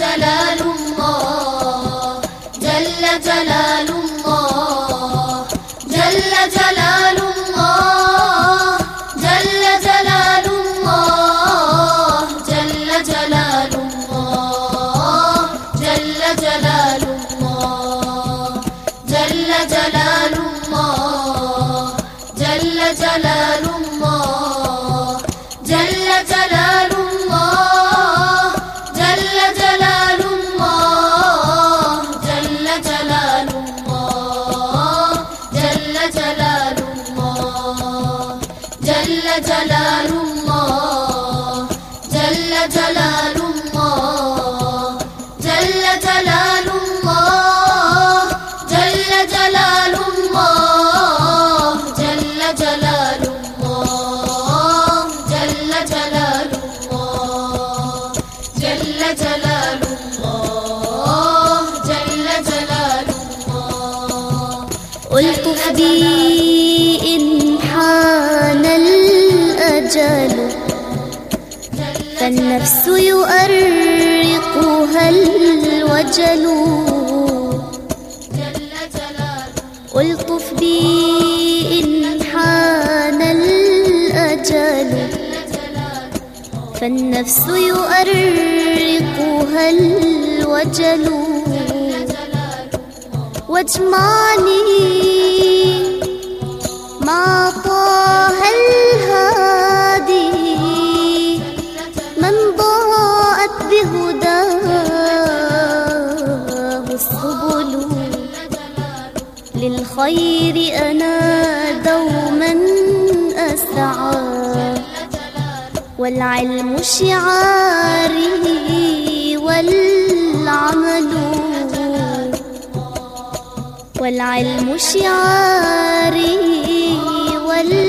جلال الله جل جلال الله جل جلال الله جل جلال الله جل جلال الله جل جلال الله جل جلال الله جل جلال الله جل جلال الله جل جلال الله جل جلال الله جل جلال الله جل جلال الله جل جلال الله جل جلال الله جل جلال الله جل جلال الله جل جلال الله جل جلال الله جل جلال الله ألطف بي إن حان الأجل فالنفس يؤرقها الوجل ألطف بي إن حان الأجل فالنفس يؤرقها الوجل واجمعني مع طه الهادي من ضاءت بهداه السبل للخير أنا دوما أسعى والعلم شعاري والعلم شعاري